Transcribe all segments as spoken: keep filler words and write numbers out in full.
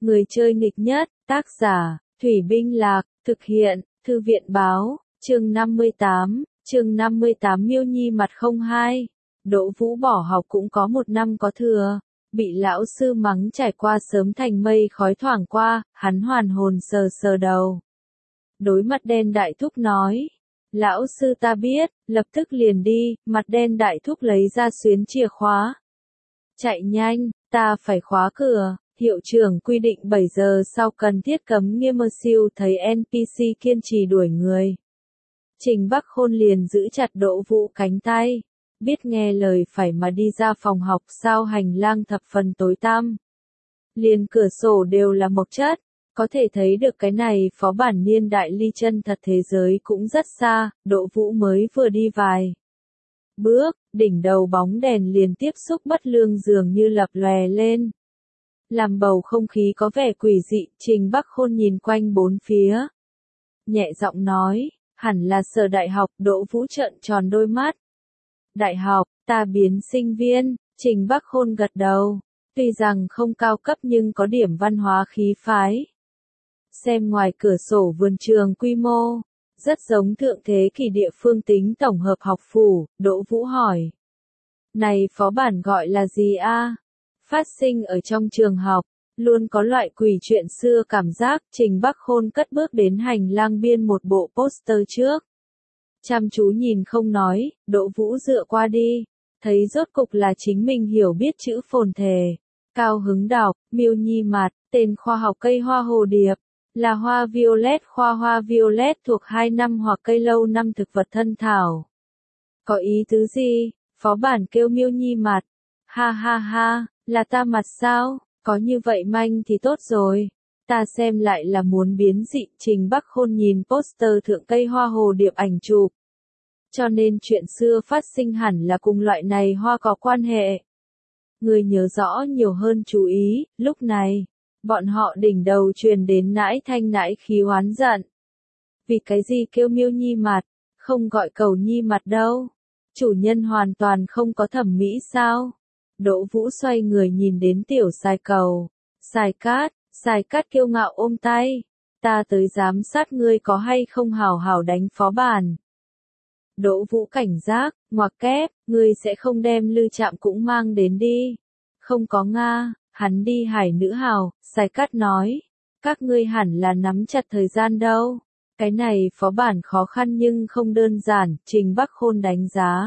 Người chơi nghịch nhất, tác giả, Thủy Binh Lạc, thực hiện, Thư viện báo, chương năm mươi tám, chương năm mươi tám Miêu Nhi mặt không hai. Đỗ Vũ bỏ học cũng có một năm có thừa, bị lão sư mắng trải qua sớm thành mây khói thoảng qua, hắn hoàn hồn sờ sờ đầu. Đối mặt đen đại thúc nói, lão sư ta biết, lập tức liền đi, mặt đen đại thúc lấy ra xuyến chìa khóa. Chạy nhanh, ta phải khóa cửa, hiệu trưởng quy định bảy giờ sau cần thiết cấm nghiêm mơ siêu thấy en pê xê kiên trì đuổi người. Trình Bắc Khôn liền giữ chặt Đỗ Vũ cánh tay, biết nghe lời phải mà đi ra phòng học sao hành lang thập phần tối tăm. Liền cửa sổ đều là mộc chất, có thể thấy được cái này phó bản niên đại ly chân thật thế giới cũng rất xa, Đỗ Vũ mới vừa đi vài bước, đỉnh đầu bóng đèn liền tiếp xúc bất lương dường như lập lòe lên. Làm bầu không khí có vẻ quỷ dị, Trình Bắc Khôn nhìn quanh bốn phía. Nhẹ giọng nói, hẳn là sở đại học, Đỗ Vũ trợn tròn đôi mắt. Đại học, ta biến sinh viên, Trình Bắc Khôn gật đầu, tuy rằng không cao cấp nhưng có điểm văn hóa khí phái. Xem ngoài cửa sổ vườn trường quy mô, rất giống thượng thế kỷ địa phương tính tổng hợp học phủ, Đỗ Vũ hỏi. Này phó bản gọi là gì a? Phát sinh ở trong trường học, luôn có loại quỷ chuyện xưa cảm giác, Trình Bắc Khôn cất bước đến hành lang biên một bộ poster trước. Chăm chú nhìn không nói, Đỗ Vũ dựa qua đi, thấy rốt cục là chính mình hiểu biết chữ phồn thể. Cao hứng đọc, Miêu Nhi mặt, tên khoa học cây hoa hồ điệp, là hoa violet khoa hoa violet thuộc hai năm hoặc cây lâu năm thực vật thân thảo. Có ý tứ gì? Phó bản kêu Miêu Nhi mặt. Ha ha ha, là ta mặt sao? Có như vậy manh thì tốt rồi. Ta xem lại là muốn biến dị. Trình Bắc Khôn nhìn poster thượng cây hoa hồ điệp ảnh chụp. Cho nên chuyện xưa phát sinh hẳn là cùng loại này hoa có quan hệ. Người nhớ rõ nhiều hơn chú ý, lúc này, bọn họ đỉnh đầu truyền đến nãi thanh nãi khí oán giận. Vì cái gì kêu Miêu Nhi mặt, không gọi cầu Nhi mặt đâu? Chủ nhân hoàn toàn không có thẩm mỹ sao? Đỗ Vũ xoay người nhìn đến tiểu Sai Cầu. Sai Cát, Sai Cát kiêu ngạo ôm tay. Ta tới giám sát ngươi có hay không hào hào đánh phó bản. Đỗ Vũ cảnh giác, ngoặc kép, ngươi sẽ không đem Lư Trạm cũng mang đến đi. Không có Nga, hắn đi hải nữ hào, Sai Cát nói. Các ngươi hẳn là nắm chặt thời gian đâu. Cái này phó bản khó khăn nhưng không đơn giản, Trình Bắc Khôn đánh giá.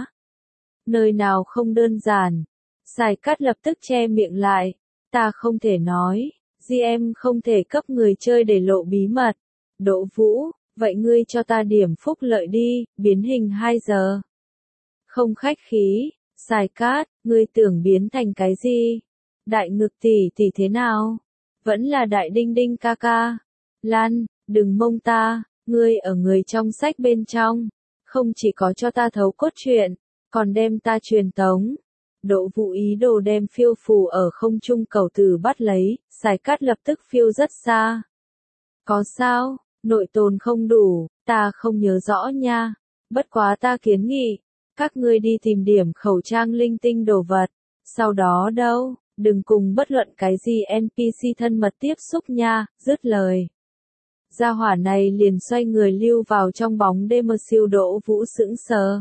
Nơi nào không đơn giản? Sai Cát lập tức che miệng lại. Ta không thể nói, giê em không thể cấp người chơi để lộ bí mật. Đỗ Vũ, vậy ngươi cho ta điểm phúc lợi đi, biến hình hai giờ. Không khách khí, Sai Cát, ngươi tưởng biến thành cái gì? Đại ngực tỷ tỷ thế nào? Vẫn là đại đinh đinh ca ca. Lan, đừng mông ta, ngươi ở người trong sách bên trong. Không chỉ có cho ta thấu cốt truyện, còn đem ta truyền tống. Đỗ Vũ ý đồ đem phiêu phù ở không trung cầu tử bắt lấy, Sai Cát lập tức phiêu rất xa. Có sao, nội tồn không đủ, ta không nhớ rõ nha. Bất quá ta kiến nghị, các ngươi đi tìm điểm khẩu trang linh tinh đồ vật. Sau đó đâu, đừng cùng bất luận cái gì en pê xê thân mật tiếp xúc nha, dứt lời. Gia hỏa này liền xoay người lưu vào trong bóng đêm mơ siêu. Đỗ Vũ sững sờ.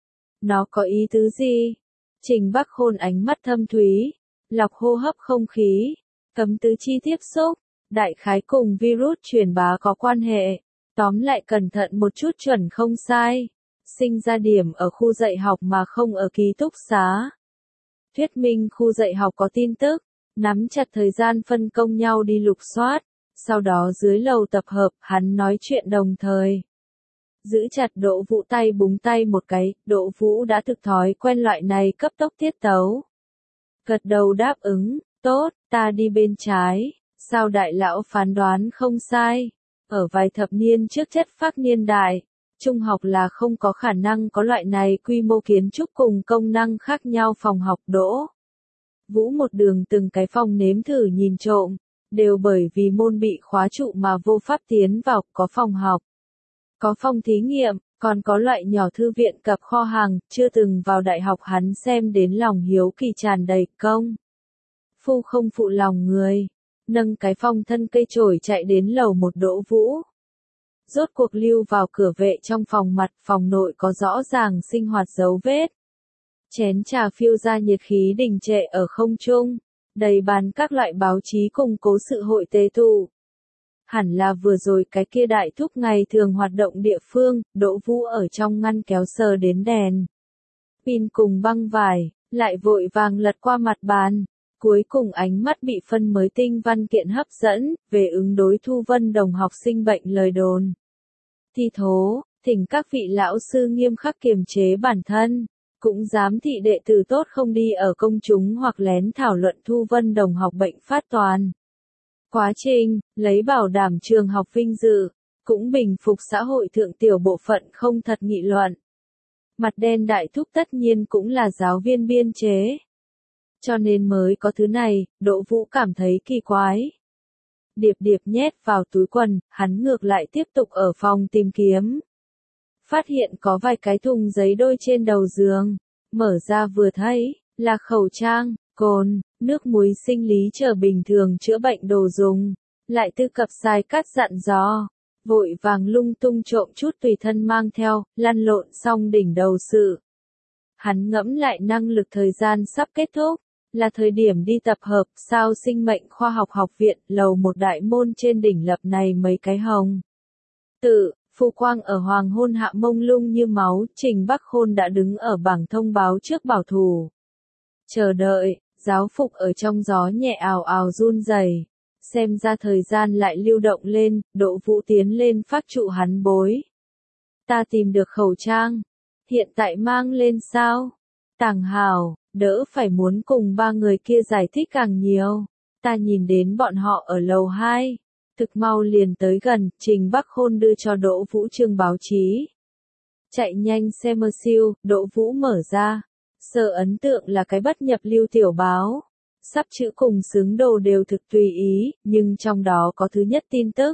Nó có ý tứ gì? Trình Bắc Khôn ánh mắt thâm thúy, lọc hô hấp không khí, cấm tứ chi tiếp xúc, đại khái cùng virus truyền bá có quan hệ. Tóm lại cẩn thận một chút chuẩn không sai. Sinh ra điểm ở khu dạy học mà không ở ký túc xá. Thuyết minh khu dạy học có tin tức, nắm chặt thời gian phân công nhau đi lục soát, sau đó dưới lầu tập hợp, hắn nói chuyện đồng thời. Giữ chặt Đỗ Vũ tay búng tay một cái, Đỗ Vũ đã thực thói quen loại này cấp tốc tiết tấu. Gật đầu đáp ứng, tốt, ta đi bên trái, sao đại lão phán đoán không sai. Ở vài thập niên trước chất phác niên đại, trung học là không có khả năng có loại này quy mô kiến trúc cùng công năng khác nhau phòng học. Đỗ Vũ một đường từng cái phòng nếm thử nhìn trộm, đều bởi vì môn bị khóa trụ mà vô pháp tiến vào, có phòng học, có phòng thí nghiệm, còn có loại nhỏ thư viện cập kho hàng, chưa từng vào đại học hắn xem đến lòng hiếu kỳ tràn đầy. Công phu không phụ lòng người, nâng cái phong thân cây chổi chạy đến lầu một Đỗ Vũ. Rốt cuộc lưu vào cửa vệ trong phòng mặt, phòng nội có rõ ràng sinh hoạt dấu vết. Chén trà phiêu ra nhiệt khí đình trệ ở không trung, đầy bàn các loại báo chí cùng cố sự hội tế tụ. Hẳn là vừa rồi cái kia đại thúc ngày thường hoạt động địa phương, Đỗ Vũ ở trong ngăn kéo sờ đến đèn pin cùng băng vải, lại vội vàng lật qua mặt bàn. Cuối cùng ánh mắt bị phân mới tinh văn kiện hấp dẫn, về ứng đối Thu Vân Đồng học sinh bệnh lời đồn. Thi thố, thỉnh các vị lão sư nghiêm khắc kiềm chế bản thân, cũng dám thị đệ tử tốt không đi ở công chúng hoặc lén thảo luận Thu Vân Đồng học bệnh phát toàn. Quá trình, lấy bảo đảm trường học vinh dự, cũng bình phục xã hội thượng tiểu bộ phận không thật nghị luận. Mặt đen đại thúc tất nhiên cũng là giáo viên biên chế. Cho nên mới có thứ này, Đỗ Vũ cảm thấy kỳ quái. Điệp điệp nhét vào túi quần, hắn ngược lại tiếp tục ở phòng tìm kiếm. Phát hiện có vài cái thùng giấy đôi trên đầu giường, mở ra vừa thấy, là khẩu trang, cồn, nước muối sinh lý chờ bình thường chữa bệnh đồ dùng, lại tư cập sai cắt dặn dò. Vội vàng lung tung trộm chút tùy thân mang theo, lăn lộn xong đỉnh đầu sự. Hắn ngẫm lại năng lực thời gian sắp kết thúc, là thời điểm đi tập hợp sao sinh mệnh khoa học học viện, lầu một đại môn trên đỉnh lập này mấy cái hồng. Tự, phù quang ở hoàng hôn hạ mông lung như máu, Trình Bắc Khôn đã đứng ở bảng thông báo trước bảo thủ. Chờ đợi, giáo phục ở trong gió nhẹ ào ào run rẩy. Xem ra thời gian lại lưu động lên, Đỗ Vũ tiến lên phát trụ hắn bối. Ta tìm được khẩu trang. Hiện tại mang lên sao? Tàng hào, đỡ phải muốn cùng ba người kia giải thích càng nhiều. Ta nhìn đến bọn họ ở lầu hai. Thực mau liền tới gần, Trình Bắc Khôn đưa cho Đỗ Vũ chương báo chí. Chạy nhanh xe mơ siêu, Đỗ Vũ mở ra. Sở ấn tượng là cái bất nhập lưu tiểu báo. Sắp chữ cùng xướng đồ đều thực tùy ý, nhưng trong đó có thứ nhất tin tức.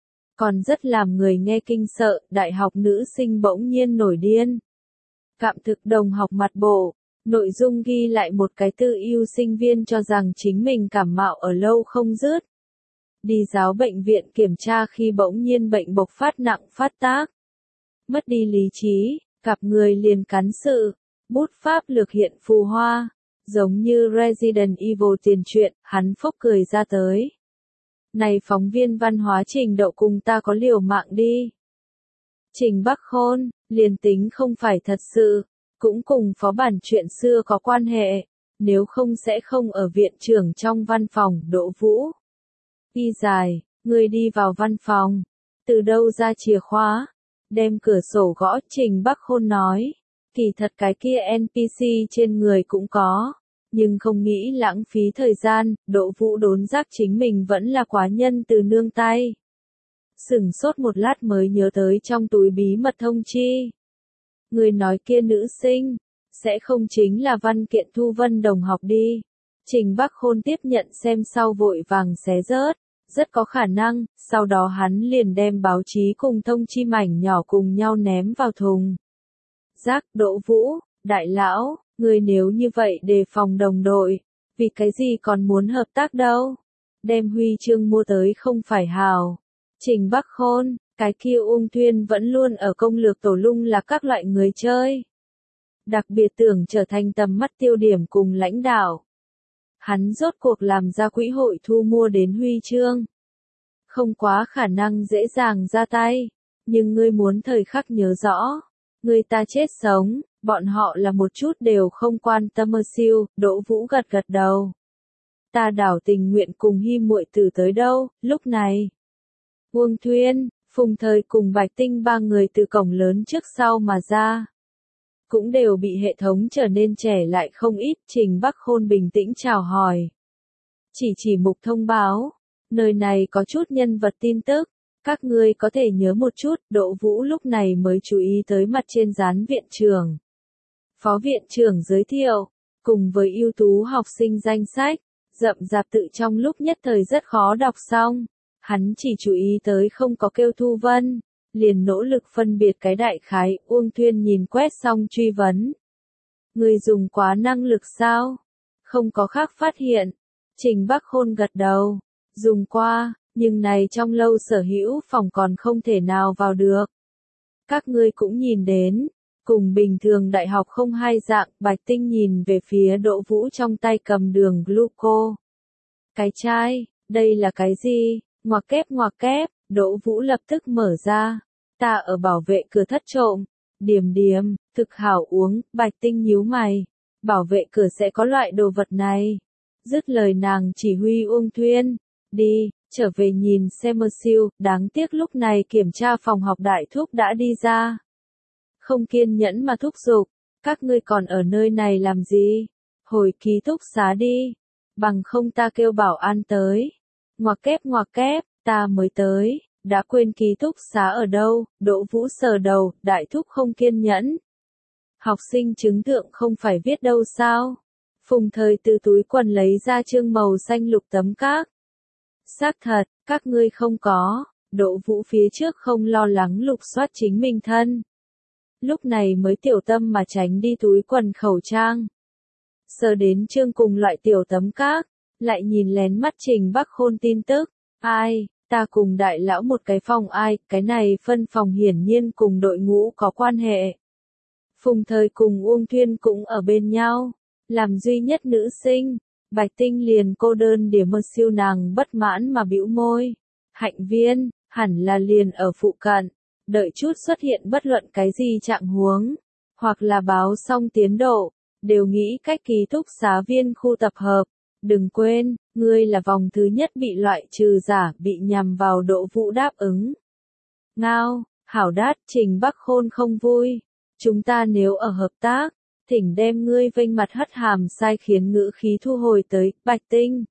Còn rất làm người nghe kinh sợ, đại học nữ sinh bỗng nhiên nổi điên. Cạm thực đồng học mặt bộ, nội dung ghi lại một cái tự yêu sinh viên cho rằng chính mình cảm mạo ở lâu không dứt. Đi giáo bệnh viện kiểm tra khi bỗng nhiên bệnh bộc phát nặng phát tác. Mất đi lý trí, cặp người liền cắn sự, bút pháp lược hiện phù hoa. Giống như Resident Evil tiền truyện, hắn phốc cười ra tới. Này phóng viên văn hóa Trình Đậu cùng ta có liều mạng đi. Trình Bắc Khôn, liền tính không phải thật sự, cũng cùng phó bản chuyện xưa có quan hệ, nếu không sẽ không ở viện trưởng trong văn phòng, Đỗ Vũ. Y dài, người đi vào văn phòng, từ đâu ra chìa khóa, đem cửa sổ gõ, Trình Bắc Khôn nói, kỳ thật cái kia en pê xê trên người cũng có. Nhưng không nghĩ lãng phí thời gian, Đỗ Vũ đốn giác chính mình vẫn là quá nhân từ nương tay. Sửng sốt một lát mới nhớ tới trong túi bí mật thông chi. Người nói kia nữ sinh, sẽ không chính là văn kiện Thu Vân Đồng học đi. Trình Bắc Khôn tiếp nhận xem sau vội vàng xé rớt, rất có khả năng, sau đó hắn liền đem báo chí cùng thông chi mảnh nhỏ cùng nhau ném vào thùng. Giác, Đỗ Vũ, đại lão. Người nếu như vậy đề phòng đồng đội, vì cái gì còn muốn hợp tác đâu? Đem huy chương mua tới không phải hào. Trình Bắc Khôn, cái kia Uông Thuyên vẫn luôn ở công lược tổ lung là các loại người chơi. Đặc biệt tưởng trở thành tầm mắt tiêu điểm cùng lãnh đạo. Hắn rốt cuộc làm ra quỹ hội thu mua đến huy chương. Không quá khả năng dễ dàng ra tay, nhưng ngươi muốn thời khắc nhớ rõ. Người ta chết sống. Bọn họ là một chút đều không quan tâm mơ siêu, Đỗ Vũ gật gật đầu. Ta đảo tình nguyện cùng Hi muội tử tới đâu, lúc này. Uông Thuyên, Phùng Thời cùng Bạch Tinh ba người từ cổng lớn trước sau mà ra. Cũng đều bị hệ thống trở nên trẻ lại không ít, Trình Bắc Khôn bình tĩnh chào hỏi. Chỉ chỉ mục thông báo, nơi này có chút nhân vật tin tức. Các ngươi có thể nhớ một chút, Đỗ Vũ lúc này mới chú ý tới mặt trên dán viện trưởng. Phó viện trưởng giới thiệu, cùng với ưu tú học sinh danh sách, rậm rạp tự trong lúc nhất thời rất khó đọc xong. Hắn chỉ chú ý tới không có kêu Thu Vân, liền nỗ lực phân biệt cái đại khái, Uông Thuyên nhìn quét xong truy vấn. Người dùng quá năng lực sao? Không có khác phát hiện. Trình Bắc Khôn gật đầu. dùng qua, nhưng này trong lâu sở hữu phòng còn không thể nào vào được. Các ngươi cũng nhìn đến, cùng bình thường đại học không hai dạng, Bạch Tinh nhìn về phía Đỗ Vũ trong tay cầm đường gluco. Cái chai, đây là cái gì? Ngoặc kép ngoặc kép, Đỗ Vũ lập tức mở ra. Ta ở bảo vệ cửa thất trộm. Điềm điềm, thực hảo uống, Bạch Tinh nhíu mày. Bảo vệ cửa sẽ có loại đồ vật này. Dứt lời nàng chỉ huy Uông Thuyên. Đi, trở về nhìn xem mơ siêu, đáng tiếc lúc này kiểm tra phòng học đại thúc đã đi ra. Không kiên nhẫn mà thúc giục, các ngươi còn ở nơi này làm gì? Hồi ký túc xá đi, bằng không ta kêu bảo an tới. Ngoặc kép ngoặc kép, ta mới tới, đã quên ký túc xá ở đâu, Đỗ Vũ sờ đầu, đại thúc không kiên nhẫn. Học sinh chứng thượng không phải viết đâu sao? Phùng Thời từ túi quần lấy ra chương màu xanh lục tấm các. Xác thật, các ngươi không có, Đỗ Vũ phía trước không lo lắng lục soát chính mình thân. Lúc này mới tiểu tâm mà tránh đi túi quần khẩu trang. Sờ đến chương cùng loại tiểu tấm các, lại nhìn lén mắt Trình Bắc Khôn tin tức. Ai, ta cùng đại lão một cái phòng ai, cái này phân phòng hiển nhiên cùng đội ngũ có quan hệ. Phùng Thời cùng Uông Thuyên cũng ở bên nhau, làm duy nhất nữ sinh. Bạch Tinh liền cô đơn điểm mơ siêu nàng bất mãn mà bĩu môi. Hạnh viên, hẳn là liền ở phụ cận, đợi chút xuất hiện bất luận cái gì trạng huống, hoặc là báo xong tiến độ, đều nghĩ cách ký túc xá viên khu tập hợp. Đừng quên, ngươi là vòng thứ nhất bị loại trừ giả, bị nhằm vào Đỗ Vũ đáp ứng. Ngao, hảo đát, Trình Bắc Khôn không vui. Chúng ta nếu ở hợp tác, thỉnh đem ngươi vênh mặt hất hàm sai khiến ngữ khí thu hồi tới, Bạch Tinh.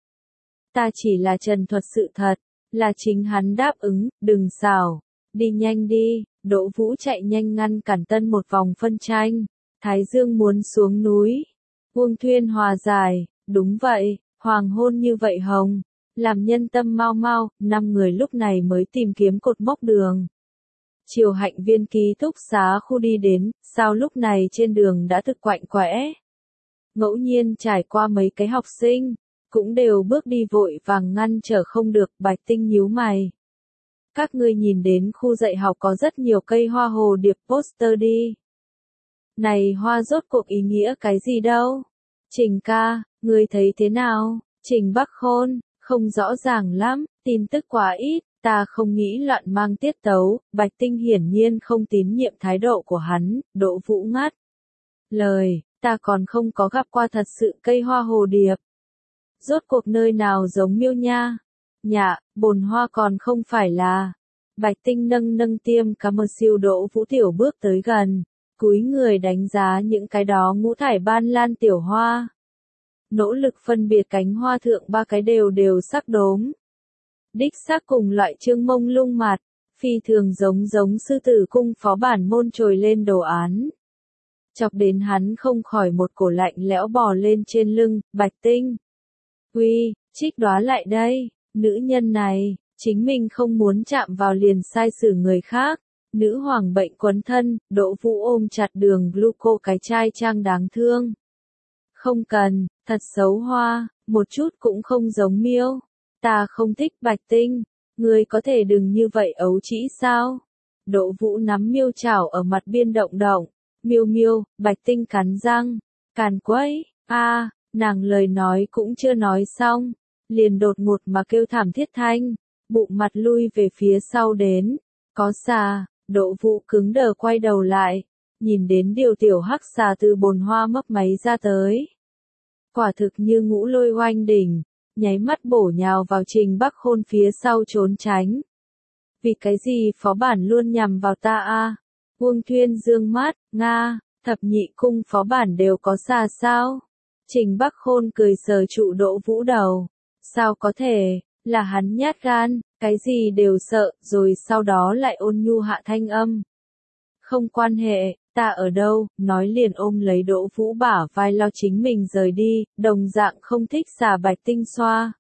Ta chỉ là trần thuật sự thật, là chính hắn đáp ứng, đừng xảo. Đi nhanh đi, Đỗ Vũ chạy nhanh ngăn cản tân một vòng phân tranh. Thái Dương muốn xuống núi. Uông Thuyên hòa giải, đúng vậy, hoàng hôn như vậy hồng. Làm nhân tâm mau mau, năm người lúc này mới tìm kiếm cột mốc đường. Chiều Hạnh viên ký túc xá khu đi đến, sao lúc này trên đường đã thực quạnh quẽ. Ngẫu nhiên trải qua mấy cái học sinh, cũng đều bước đi vội vàng ngăn trở không được, Bạch Tinh nhíu mày. Các ngươi nhìn đến khu dạy học có rất nhiều cây hoa hồ điệp poster đi. Này hoa rốt cuộc ý nghĩa cái gì đâu? Trình ca, ngươi thấy thế nào? Trình Bắc Khôn, không rõ ràng lắm, tin tức quá ít. Ta không nghĩ loạn mang tiết tấu, Bạch Tinh hiển nhiên không tín nhiệm thái độ của hắn, Đỗ Vũ ngắt. Lời, ta còn không có gặp qua thật sự cây hoa hồ điệp. Rốt cuộc nơi nào giống miêu nha? Nhạ, bồn hoa còn không phải là. Bạch Tinh nâng nâng tiêm cá mơ siêu Đỗ Vũ tiểu bước tới gần, cúi người đánh giá những cái đó ngũ thải ban lan tiểu hoa. Nỗ lực phân biệt cánh hoa thượng ba cái đều đều sắc đốm. Đích xác cùng loại trương mông lung mặt, phi thường giống giống sư tử cung phó bản môn trồi lên đồ án. Chọc đến hắn không khỏi một cổ lạnh lẽo bò lên trên lưng, Bạch Tinh. Uy, Trích Đoá lại đây, nữ nhân này, chính mình không muốn chạm vào liền sai xử người khác. Nữ hoàng bệnh quấn thân, Đỗ Vũ ôm chặt đường gluco cái chai trang đáng thương. Không cần, thật xấu hoa, một chút cũng không giống miêu. Ta không thích Bạch Tinh, ngươi có thể đừng như vậy ấu trĩ sao? Đỗ Vũ nắm miêu chảo ở mặt biên động động, miêu miêu, Bạch Tinh cắn răng, càn quấy, a, nàng lời nói cũng chưa nói xong, liền đột ngột mà kêu thảm thiết thanh, bụng mặt lui về phía sau đến, có xà, Đỗ Vũ cứng đờ quay đầu lại, nhìn đến điều tiểu hắc xà từ bồn hoa mấp máy ra tới. Quả thực như ngũ lôi oanh đỉnh. Nháy mắt bổ nhào vào Trình Bắc Khôn phía sau trốn tránh. Vì cái gì phó bản luôn nhằm vào ta a? Uông Thuyên dương mắt, Nga, thập nhị cung phó bản đều có xà sao? Trình Bắc Khôn cười sờ trụ Đỗ Vũ đầu. Sao có thể, là hắn nhát gan, cái gì đều sợ, rồi sau đó lại ôn nhu hạ thanh âm. Không quan hệ, ta ở đâu, nói liền ôm lấy Đỗ Vũ bả vai lao chính mình rời đi, đồng dạng không thích xà Bạch Tinh xoa.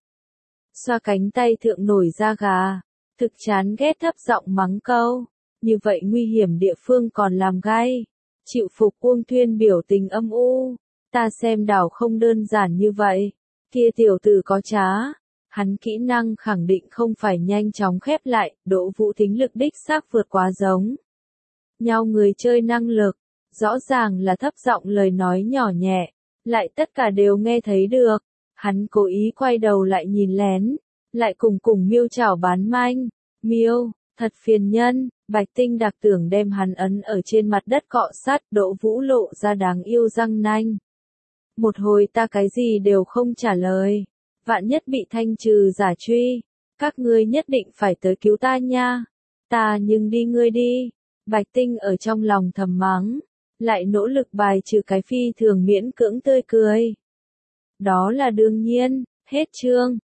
Xoa cánh tay thượng nổi da gà, thực chán ghét thấp giọng mắng câu, như vậy nguy hiểm địa phương còn làm gai. Chịu phục Uông Thuyên biểu tình âm u, ta xem đảo không đơn giản như vậy, kia tiểu tử có trá, Hắn kỹ năng khẳng định không phải nhanh chóng khép lại, Đỗ Vũ tính lực đích xác vượt quá giống nhau người chơi năng lực. Rõ ràng là thấp giọng lời nói nhỏ nhẹ, lại tất cả đều nghe thấy được. Hắn cố ý quay đầu lại nhìn lén, lại cùng cùng Miêu chảo bán manh. Miêu, thật phiền nhân, Bạch Tinh đặc tưởng đem hắn ấn ở trên mặt đất cọ sát, Đỗ Vũ lộ ra đáng yêu răng nanh. Một hồi ta cái gì đều không trả lời, vạn nhất bị thanh trừ giả truy, các ngươi nhất định phải tới cứu ta nha. Ta nhưng đi ngươi đi. Bạch Tinh ở trong lòng thầm mắng, lại nỗ lực bài trừ cái phi thường miễn cưỡng tươi cười. Đó là đương nhiên, hết chương.